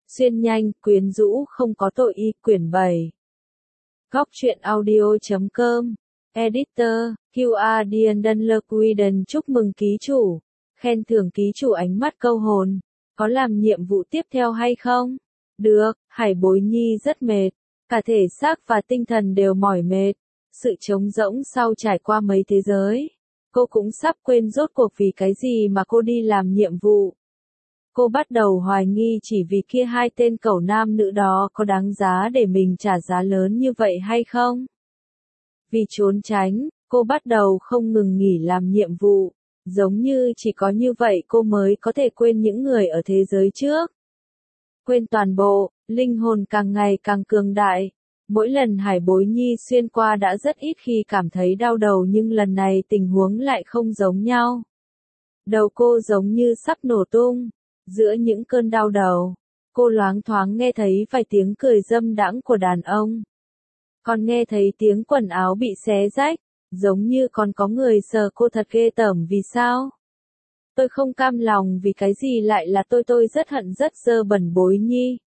Xuyên nhanh, quyến rũ không có tội y, quyển 7. Góc truyện audio.com. Editor, QR Diendon Lequiden chúc mừng ký chủ. Khen thưởng ký chủ ánh mắt câu hồn. Có làm nhiệm vụ tiếp theo hay không? Được, Hải Bối Nhi rất mệt. Cả thể xác và tinh thần đều mỏi mệt. Sự trống rỗng sau trải qua mấy thế giới. Cô cũng sắp quên rốt cuộc vì cái gì mà cô đi làm nhiệm vụ. Cô bắt đầu hoài nghi chỉ vì kia hai tên cẩu nam nữ đó có đáng giá để mình trả giá lớn như vậy hay không? Vì trốn tránh, cô bắt đầu không ngừng nghỉ làm nhiệm vụ, giống như chỉ có như vậy cô mới có thể quên những người ở thế giới trước. Quên toàn bộ, linh hồn càng ngày càng cường đại. Mỗi lần Hải Bối Nhi xuyên qua đã rất ít khi cảm thấy đau đầu nhưng lần này tình huống lại không giống nhau. Đầu cô giống như sắp nổ tung. Giữa những cơn đau đầu, cô loáng thoáng nghe thấy vài tiếng cười dâm đãng của đàn ông. Còn nghe thấy tiếng quần áo bị xé rách, giống như còn có người sờ cô thật ghê tởm vì sao? Tôi không cam lòng vì cái gì lại là tôi rất hận rất dơ bẩn Bối Nhi.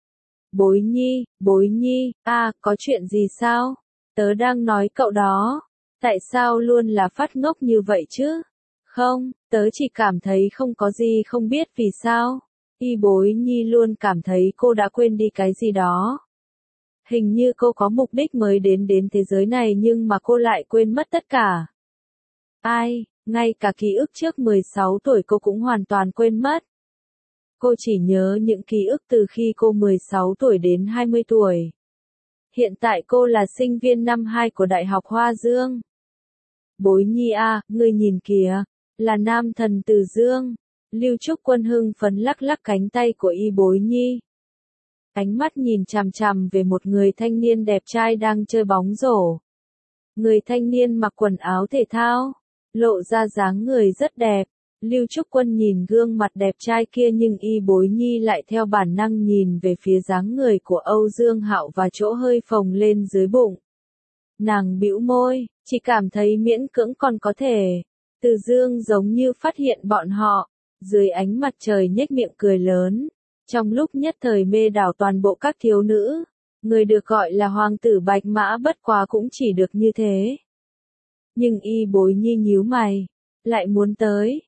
Bối Nhi, có chuyện gì sao? Tớ đang nói cậu đó. Tại sao luôn là phát ngốc như vậy chứ? Không, tớ chỉ cảm thấy không có gì không biết vì sao. Y Bối Nhi luôn cảm thấy cô đã quên đi cái gì đó. Hình như cô có mục đích mới đến thế giới này nhưng mà cô lại quên mất tất cả. Ngay cả ký ức trước 16 tuổi cô cũng hoàn toàn quên mất. Cô chỉ nhớ những ký ức từ khi cô 16 tuổi đến 20 tuổi. Hiện tại cô là sinh viên năm 2 của Đại học Hoa Dương. Bối Nhi ngươi nhìn kìa, là nam thần Từ Dương. Lưu Trúc Quân hưng phấn lắc lắc cánh tay của Y Bối Nhi. Ánh mắt nhìn chằm chằm về một người thanh niên đẹp trai đang chơi bóng rổ. Người thanh niên mặc quần áo thể thao, lộ ra dáng người rất đẹp. Lưu Trúc Quân nhìn gương mặt đẹp trai kia nhưng Y Bối Nhi lại theo bản năng nhìn về phía dáng người của Âu Dương Hạo và chỗ hơi phồng lên dưới bụng. Nàng bĩu môi, chỉ cảm thấy miễn cưỡng còn có thể. Từ Dương giống như phát hiện bọn họ, dưới ánh mặt trời nhếch miệng cười lớn. Trong lúc nhất thời mê đảo toàn bộ các thiếu nữ, người được gọi là hoàng tử Bạch Mã bất quá cũng chỉ được như thế. Nhưng Y Bối Nhi nhíu mày, lại muốn tới,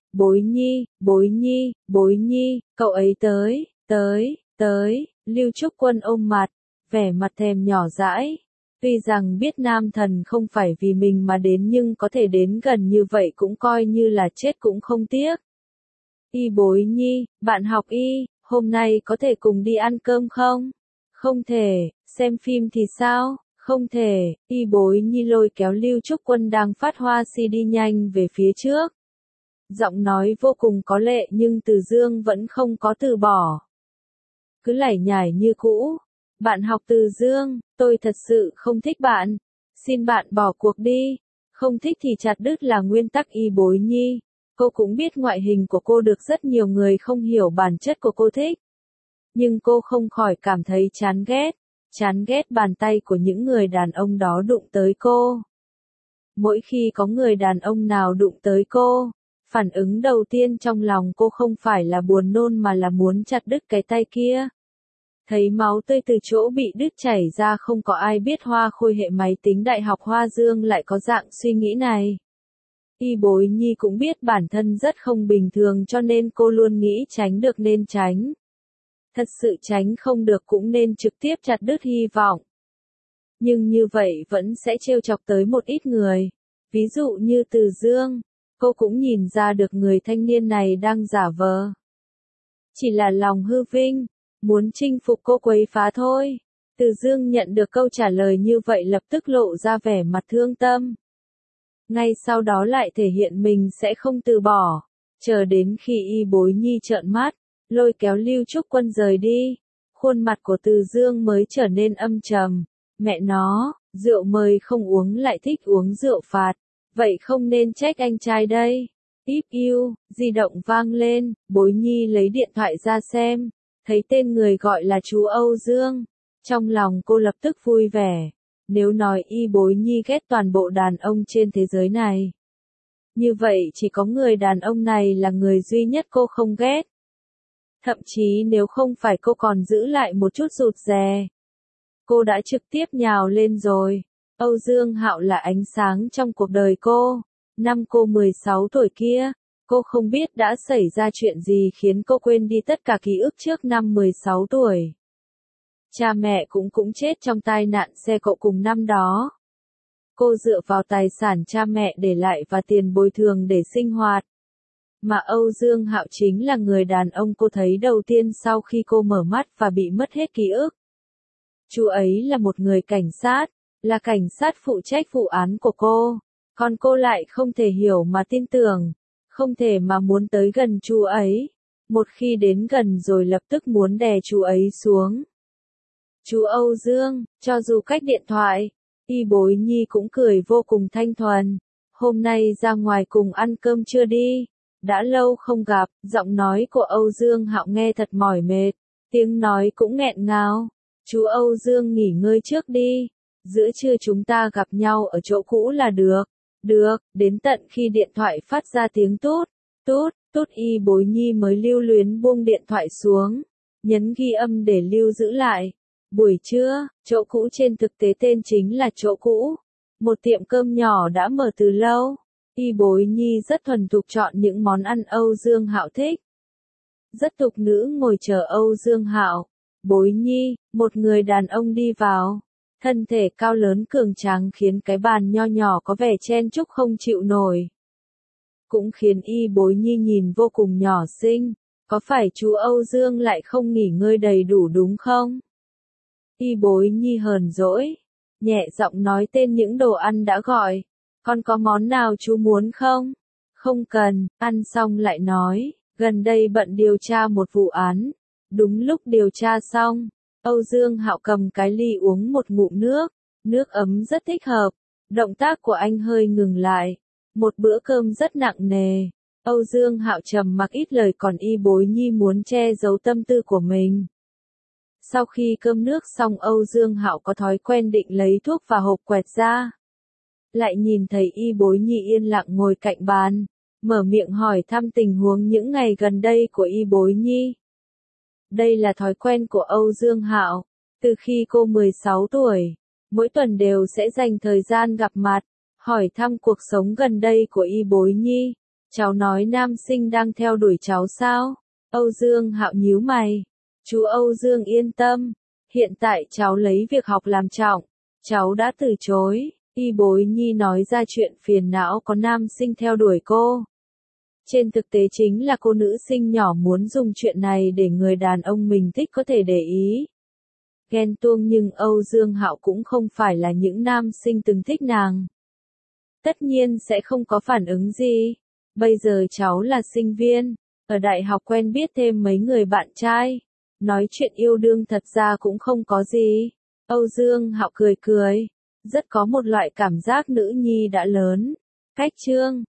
Bối Nhi, cậu ấy tới, Lưu Trúc Quân ôm mặt, vẻ mặt thèm nhỏ dãi. Tuy rằng biết nam thần không phải vì mình mà đến nhưng có thể đến gần như vậy cũng coi như là chết cũng không tiếc. Y Bối Nhi, bạn học y, hôm nay có thể cùng đi ăn cơm không? Không thể, xem phim thì sao? Không thể, Y Bối Nhi lôi kéo Lưu Trúc Quân đang phát hoa si đi nhanh về phía trước. Giọng nói vô cùng có lệ nhưng Từ Dương vẫn không có từ bỏ. Cứ lải nhải như cũ. Bạn học Từ Dương, tôi thật sự không thích bạn. Xin bạn bỏ cuộc đi. Không thích thì chặt đứt là nguyên tắc Y Bối Nhi. Cô cũng biết ngoại hình của cô được rất nhiều người không hiểu bản chất của cô thích. Nhưng cô không khỏi cảm thấy chán ghét bàn tay của những người đàn ông đó đụng tới cô. Mỗi khi có người đàn ông nào đụng tới cô, phản ứng đầu tiên trong lòng cô không phải là buồn nôn mà là muốn chặt đứt cái tay kia. Thấy máu tươi từ chỗ bị đứt chảy ra không có ai biết Hoa Khôi hệ máy tính Đại học Hoa Dương lại có dạng suy nghĩ này. Y Bối Nhi cũng biết bản thân rất không bình thường cho nên cô luôn nghĩ tránh được nên tránh. Thật sự tránh không được cũng nên trực tiếp chặt đứt hy vọng. Nhưng như vậy vẫn sẽ trêu chọc tới một ít người. Ví dụ như Từ Dương, cô cũng nhìn ra được người thanh niên này đang giả vờ. Chỉ là lòng hư vinh, muốn chinh phục cô quấy phá thôi. Từ Dương nhận được câu trả lời như vậy lập tức lộ ra vẻ mặt thương tâm. Ngay sau đó lại thể hiện mình sẽ không từ bỏ. Chờ đến khi Y Bối Nhi trợn mắt, lôi kéo Lưu Trúc Quân rời đi. Khuôn mặt của Từ Dương mới trở nên âm trầm. Mẹ nó, rượu mời không uống lại thích uống rượu phạt. Vậy không nên trách anh trai đây. Íp yêu, di động vang lên, Bối Nhi lấy điện thoại ra xem. Thấy tên người gọi là chú Âu Dương. Trong lòng cô lập tức vui vẻ. Nếu nói Y Bối Nhi ghét toàn bộ đàn ông trên thế giới này. Như vậy chỉ có người đàn ông này là người duy nhất cô không ghét. Thậm chí nếu không phải cô còn giữ lại một chút rụt rè, cô đã trực tiếp nhào lên rồi. Âu Dương Hạo là ánh sáng trong cuộc đời cô. Năm cô 16 tuổi kia, cô không biết đã xảy ra chuyện gì khiến cô quên đi tất cả ký ức trước năm 16 tuổi. Cha mẹ cũng chết trong tai nạn xe cộ cùng năm đó. Cô dựa vào tài sản cha mẹ để lại và tiền bồi thường để sinh hoạt. Mà Âu Dương Hạo chính là người đàn ông cô thấy đầu tiên sau khi cô mở mắt và bị mất hết ký ức. Chú ấy là một người cảnh sát, là cảnh sát phụ trách vụ án của cô. Còn cô lại không thể hiểu mà tin tưởng, không thể mà muốn tới gần chú ấy. Một khi đến gần rồi lập tức muốn đè chú ấy xuống. Chú Âu Dương, cho dù cách điện thoại, Y Bối Nhi cũng cười vô cùng thanh thuần. Hôm nay ra ngoài cùng ăn cơm chưa đi? Đã lâu không gặp, giọng nói của Âu Dương Hạo nghe thật mỏi mệt, tiếng nói cũng nghẹn ngào. Chú Âu Dương nghỉ ngơi trước đi, giữa trưa chúng ta gặp nhau ở chỗ cũ là được. Được, đến tận khi điện thoại phát ra tiếng tút, tút, tút Y Bối Nhi mới lưu luyến buông điện thoại xuống, nhấn ghi âm để lưu giữ lại. Buổi trưa, chỗ cũ trên thực tế tên chính là chỗ cũ. Một tiệm cơm nhỏ đã mở từ lâu. Y Bối Nhi rất thuần thục chọn những món ăn Âu Dương Hạo thích. Rất tục nữ ngồi chờ Âu Dương Hạo. Bối Nhi, một người đàn ông đi vào. Thân thể cao lớn cường tráng khiến cái bàn nho nhỏ có vẻ chen chúc không chịu nổi. Cũng khiến Y Bối Nhi nhìn vô cùng nhỏ xinh. Có phải chú Âu Dương lại không nghỉ ngơi đầy đủ đúng không? Y Bối Nhi hờn dỗi, nhẹ giọng nói tên những đồ ăn đã gọi. Con có món nào chú muốn không? Không cần, ăn xong lại nói, gần đây bận điều tra một vụ án. Đúng lúc điều tra xong, Âu Dương Hạo cầm cái ly uống một ngụm nước, nước ấm rất thích hợp. Động tác của anh hơi ngừng lại. Một bữa cơm rất nặng nề. Âu Dương Hạo trầm mặc ít lời còn Y Bối Nhi muốn che giấu tâm tư của mình. Sau khi cơm nước xong Âu Dương Hạo có thói quen định lấy thuốc và hộp quẹt ra. Lại nhìn thấy Y Bối Nhi yên lặng ngồi cạnh bàn, mở miệng hỏi thăm tình huống những ngày gần đây của Y Bối Nhi. Đây là thói quen của Âu Dương Hạo, từ khi cô 16 tuổi, mỗi tuần đều sẽ dành thời gian gặp mặt, hỏi thăm cuộc sống gần đây của Y Bối Nhi. Cháu nói nam sinh đang theo đuổi cháu sao? Âu Dương Hạo nhíu mày. Chú Âu Dương yên tâm, hiện tại cháu lấy việc học làm trọng, cháu đã từ chối. Y Bối Nhi nói ra chuyện phiền não có nam sinh theo đuổi cô. Trên thực tế chính là cô nữ sinh nhỏ muốn dùng chuyện này để người đàn ông mình thích có thể để ý. Ghen tuông nhưng Âu Dương Hạo cũng không phải là những nam sinh từng thích nàng. Tất nhiên sẽ không có phản ứng gì. Bây giờ cháu là sinh viên, ở đại học quen biết thêm mấy người bạn trai. Nói chuyện yêu đương thật ra cũng không có gì. Âu Dương Hạo cười cười. Rất có một loại cảm giác nữ nhi đã lớn. Cách chương